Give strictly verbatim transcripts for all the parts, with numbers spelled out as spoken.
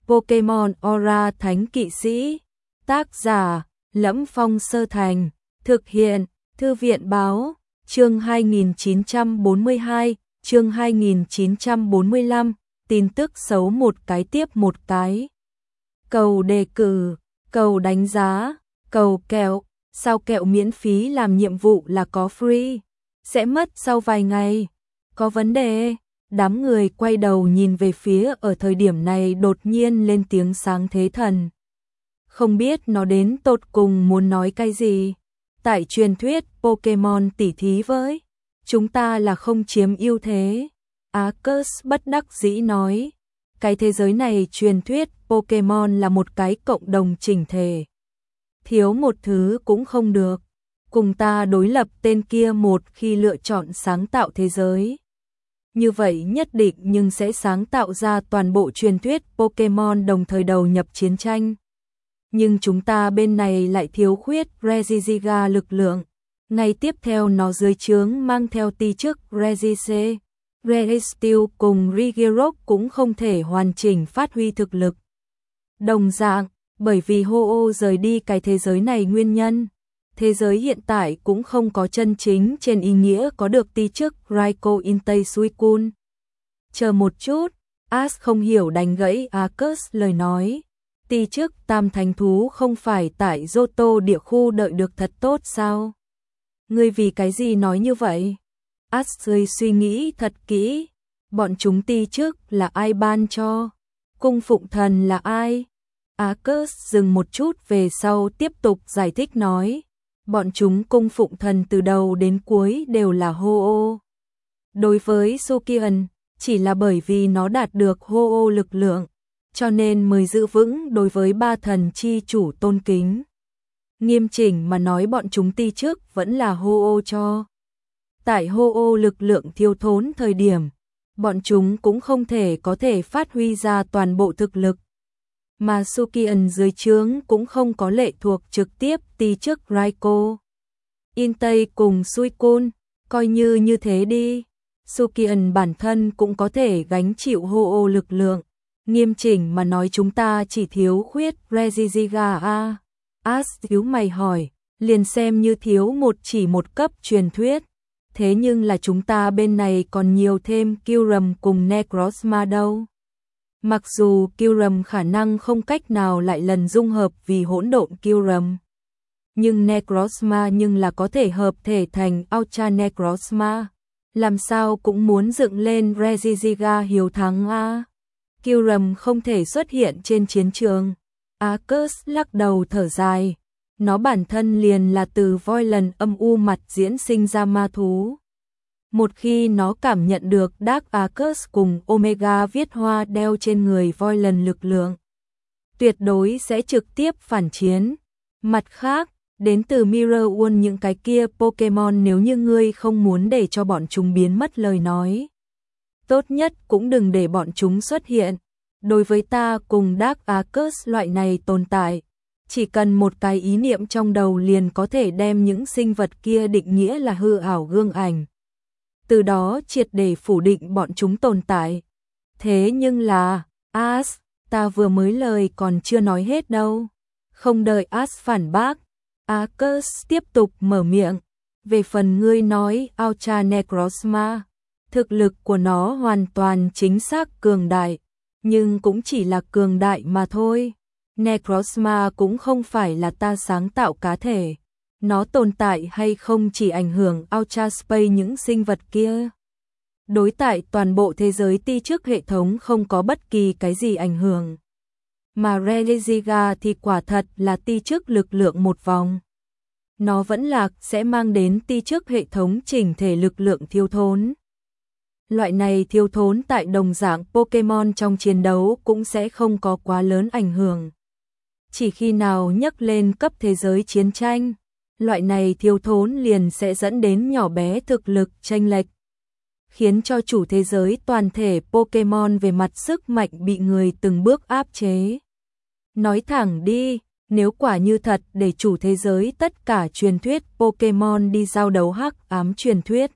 Pokemon Aura Thánh Kỵ Sĩ. Tác giả: Lẫm Phong Sơ Thành. Thực hiện: Thư viện báo. Chương hai nghìn chín trăm bốn mươi hai, chương hai nghìn chín trăm bốn mươi lăm, tin tức xấu một cái tiếp một cái. Cầu đề cử, cầu đánh giá, cầu kẹo, sao kẹo miễn phí làm nhiệm vụ là có free, sẽ mất sau vài ngày. Có vấn đề. Đám người quay đầu nhìn về phía ở thời điểm này đột nhiên lên tiếng Sáng Thế Thần. Không biết nó đến tột cùng muốn nói cái gì. Tại truyền thuyết Pokemon tỉ thí với chúng ta là không chiếm ưu thế. Arceus bất đắc dĩ nói. Cái thế giới này truyền thuyết Pokemon là một cái cộng đồng chỉnh thể. Thiếu một thứ cũng không được. Cùng ta đối lập tên kia một khi lựa chọn sáng tạo thế giới. Như vậy nhất định nhưng sẽ sáng tạo ra toàn bộ truyền thuyết Pokemon đồng thời đầu nhập chiến tranh. Nhưng chúng ta bên này lại thiếu khuyết Regigiga lực lượng. Ngay tiếp theo nó dưới trướng mang theo ti chức Regice, Registeel cùng Regirock cũng không thể hoàn chỉnh phát huy thực lực. Đồng dạng, bởi vì Ho-Oh rời đi cái thế giới này nguyên nhân, thế giới hiện tại cũng không có chân chính trên ý nghĩa có được ti chức Raikou Intei Suicune. Chờ một chút, Ash không hiểu đánh gãy Arceus lời nói. Ti chức tam thánh thú không phải tại Johto địa khu đợi được thật tốt sao? Ngươi vì cái gì nói như vậy? Ash suy nghĩ thật kỹ. Bọn chúng ti chức là ai ban cho? Cung phụng thần là ai? Arceus dừng một chút về sau tiếp tục giải thích nói. Bọn chúng cung phụng thần từ đầu đến cuối đều là Ho-Oh. Đối với Sukian, chỉ là bởi vì nó đạt được Ho-Oh lực lượng, cho nên mới giữ vững đối với ba thần chi chủ tôn kính. Nghiêm chỉnh mà nói bọn chúng ti trước vẫn là Ho-Oh cho. Tại Ho-Oh lực lượng thiếu thốn thời điểm, bọn chúng cũng không thể có thể phát huy ra toàn bộ thực lực. Mà Sukian dưới trướng cũng không có lệ thuộc trực tiếp ti chức Raikou Intei cùng Suicune, coi như như thế đi. Sukian bản thân cũng có thể gánh chịu Ho-Oh lực lượng. Nghiêm chỉnh mà nói chúng ta chỉ thiếu khuyết Regigiga a. Ash thiếu mày hỏi, liền xem như thiếu một chỉ một cấp truyền thuyết. Thế nhưng là chúng ta bên này còn nhiều thêm Kyurem cùng Necrozma đâu. Mặc dù Kyurem khả năng không cách nào lại lần dung hợp vì hỗn độn Kyurem, nhưng Necrozma nhưng là có thể hợp thể thành Ultra Necrozma. Làm sao cũng muốn dựng lên Regigiga hiếu thắng a. Kyurem không thể xuất hiện trên chiến trường. Arceus lắc đầu thở dài. Nó bản thân liền là từ Violent âm u mặt diễn sinh ra ma thú. Một khi nó cảm nhận được Dark Arceus cùng Omega viết hoa đeo trên người Violent lực lượng, tuyệt đối sẽ trực tiếp phản chiến. Mặt khác, đến từ Mirror World những cái kia Pokemon nếu như ngươi không muốn để cho bọn chúng biến mất lời nói, tốt nhất cũng đừng để bọn chúng xuất hiện. Đối với ta cùng Dark Arceus loại này tồn tại, chỉ cần một cái ý niệm trong đầu liền có thể đem những sinh vật kia định nghĩa là hư ảo gương ảnh. Từ đó triệt để phủ định bọn chúng tồn tại. Thế nhưng là, Ash, ta vừa mới lời còn chưa nói hết đâu. Không đợi Ash phản bác, Arceus tiếp tục mở miệng. Về phần ngươi nói Ultra Necrozma, thực lực của nó hoàn toàn chính xác cường đại, nhưng cũng chỉ là cường đại mà thôi. Necrozma cũng không phải là ta sáng tạo cá thể. Nó tồn tại hay không chỉ ảnh hưởng Ultra Space những sinh vật kia. Đối tại toàn bộ thế giới ti trước hệ thống không có bất kỳ cái gì ảnh hưởng. Mà Regigiga thì quả thật là ti trước lực lượng một vòng. Nó vẫn lạc sẽ mang đến ti trước hệ thống chỉnh thể lực lượng thiếu thốn. Loại này thiếu thốn tại đồng dạng Pokemon trong chiến đấu cũng sẽ không có quá lớn ảnh hưởng. Chỉ khi nào nhắc lên cấp thế giới chiến tranh, loại này thiếu thốn liền sẽ dẫn đến nhỏ bé thực lực chênh lệch, khiến cho chủ thế giới toàn thể Pokemon về mặt sức mạnh bị người từng bước áp chế. Nói thẳng đi, nếu quả như thật để chủ thế giới tất cả truyền thuyết Pokemon đi giao đấu hắc ám truyền thuyết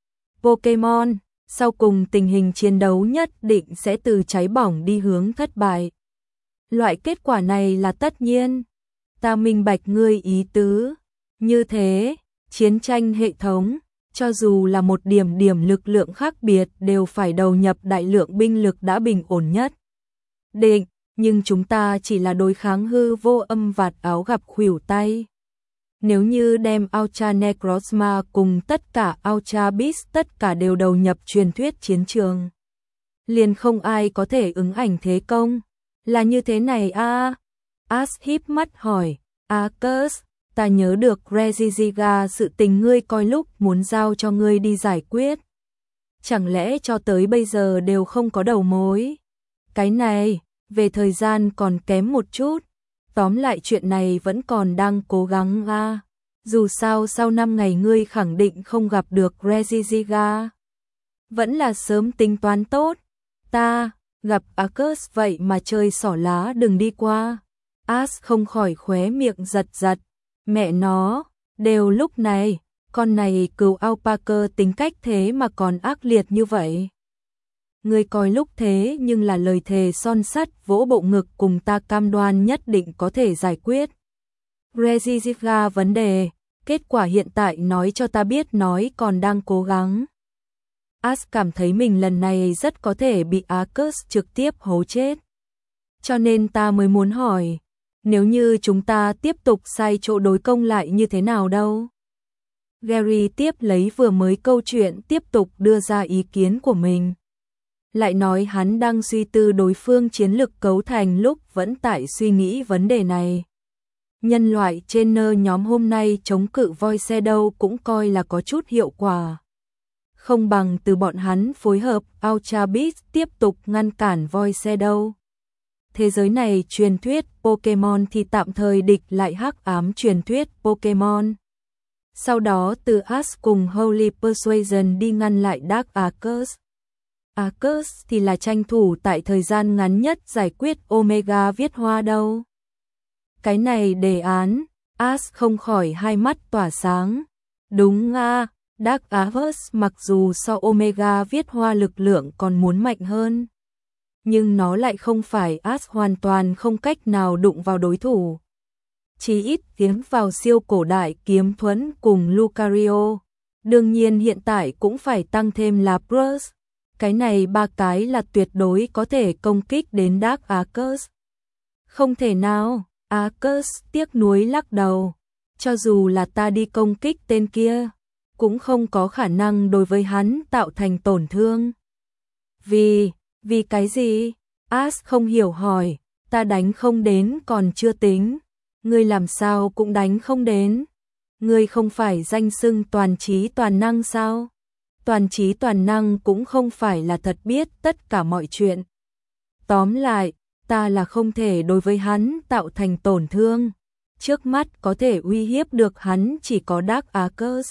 Pokemon, sau cùng tình hình chiến đấu nhất định sẽ từ cháy bỏng đi hướng thất bại. Loại kết quả này là tất nhiên. Ta minh bạch ngươi ý tứ. Như thế, chiến tranh hệ thống, cho dù là một điểm điểm lực lượng khác biệt đều phải đầu nhập đại lượng binh lực đã bình ổn nhất. Định, nhưng chúng ta chỉ là đối kháng hư vô âm vạt áo gặp khuỷu tay. Nếu như đem Ultra Necrozma cùng tất cả Ultra Beast tất cả đều đầu nhập truyền thuyết chiến trường, liền không ai có thể ứng ảnh thế công. Là như thế này a à? Ash híp mắt hỏi, Arcus, ta nhớ được Regigiga sự tình ngươi coi lúc muốn giao cho ngươi đi giải quyết. Chẳng lẽ cho tới bây giờ đều không có đầu mối? Cái này, về thời gian còn kém một chút. Tóm lại chuyện này vẫn còn đang cố gắng a. À. Dù sao sau năm ngày ngươi khẳng định không gặp được Regigiga. Vẫn là sớm tính toán tốt. Ta, gặp Arcus vậy mà chơi xỏ lá đừng đi qua. Ash không khỏi khóe miệng giật giật. Mẹ nó, đều lúc này, con này cừu alpaca tính cách thế mà còn ác liệt như vậy. Ngươi coi lúc thế nhưng là lời thề son sắt vỗ bộ ngực cùng ta cam đoan nhất định có thể giải quyết. Regigiga vấn đề, kết quả hiện tại nói cho ta biết nói còn đang cố gắng. Ash cảm thấy mình lần này rất có thể bị Arcus trực tiếp hố chết. Cho nên ta mới muốn hỏi, nếu như chúng ta tiếp tục sai chỗ đối công lại như thế nào đâu? Gary tiếp lấy vừa mới câu chuyện tiếp tục đưa ra ý kiến của mình. Lại nói hắn đang suy tư đối phương chiến lực cấu thành lúc vẫn tại suy nghĩ vấn đề này. Nhân loại trên nơ nhóm hôm nay chống cự Void Shadow cũng coi là có chút hiệu quả. Không bằng từ bọn hắn phối hợp Ultra Beast tiếp tục ngăn cản Void Shadow. Thế giới này truyền thuyết Pokemon thì tạm thời địch lại hắc ám truyền thuyết Pokemon. Sau đó từ Ash cùng Holy Persuasion đi ngăn lại Dark Arcus. Arcus thì là tranh thủ tại thời gian ngắn nhất giải quyết Omega viết hoa đâu. Cái này đề án, Ash không khỏi hai mắt tỏa sáng. Đúng a, à, Dark Arcus mặc dù so Omega viết hoa lực lượng còn muốn mạnh hơn. Nhưng nó lại không phải Ash hoàn toàn không cách nào đụng vào đối thủ. Chỉ ít tiến vào siêu cổ đại kiếm thuẫn cùng Lucario. Đương nhiên hiện tại cũng phải tăng thêm Lapras. Cái này ba cái là tuyệt đối có thể công kích đến Dark Arcus. Không thể nào, Arcus tiếc nuối lắc đầu. Cho dù là ta đi công kích tên kia, cũng không có khả năng đối với hắn tạo thành tổn thương. Vì, vì cái gì? Ash không hiểu hỏi, ta đánh không đến còn chưa tính. Ngươi làm sao cũng đánh không đến. Ngươi không phải danh xưng toàn trí toàn năng sao? Toàn trí toàn năng cũng không phải là thật biết tất cả mọi chuyện. Tóm lại, ta là không thể đối với hắn tạo thành tổn thương. Trước mắt có thể uy hiếp được hắn chỉ có Dark Arcus.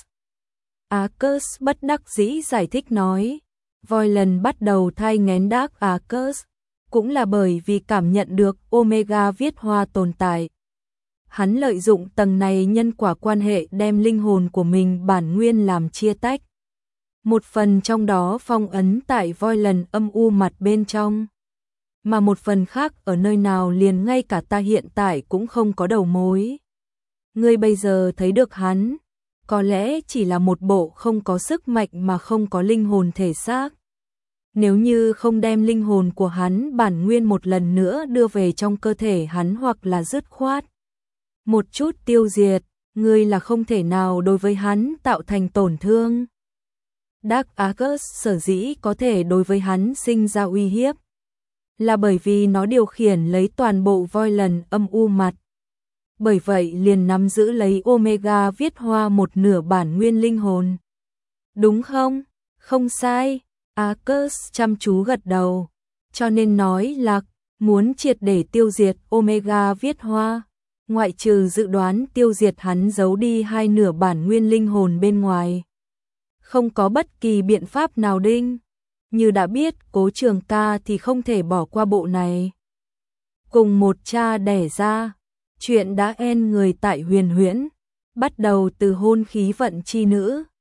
Arcus bất đắc dĩ giải thích nói. Voidland bắt đầu thai nghén Dark Arcus, cũng là bởi vì cảm nhận được Omega viết hoa tồn tại. Hắn lợi dụng tầng này nhân quả quan hệ đem linh hồn của mình bản nguyên làm chia tách. Một phần trong đó phong ấn tại Voidland âm u mặt bên trong. Mà một phần khác ở nơi nào liền ngay cả ta hiện tại cũng không có đầu mối. Ngươi bây giờ thấy được hắn, có lẽ chỉ là một bộ không có sức mạnh mà không có linh hồn thể xác. Nếu như không đem linh hồn của hắn bản nguyên một lần nữa đưa về trong cơ thể hắn hoặc là dứt khoát một chút tiêu diệt, ngươi là không thể nào đối với hắn tạo thành tổn thương. Dark Arcus sở dĩ có thể đối với hắn sinh ra uy hiếp, là bởi vì nó điều khiển lấy toàn bộ Voidland âm u mặt. Bởi vậy liền nắm giữ lấy Omega viết hoa một nửa bản nguyên linh hồn. Đúng không? Không sai. Arcus chăm chú gật đầu. Cho nên nói là muốn triệt để tiêu diệt Omega viết hoa, ngoại trừ dự đoán tiêu diệt hắn giấu đi hai nửa bản nguyên linh hồn bên ngoài, không có bất kỳ biện pháp nào đinh. Như đã biết Cố Trường Ca thì không thể bỏ qua bộ này. Cùng một cha đẻ ra, chuyện đã en người tại Huyền Huyễn, bắt đầu từ hôn khí vận chi nữ.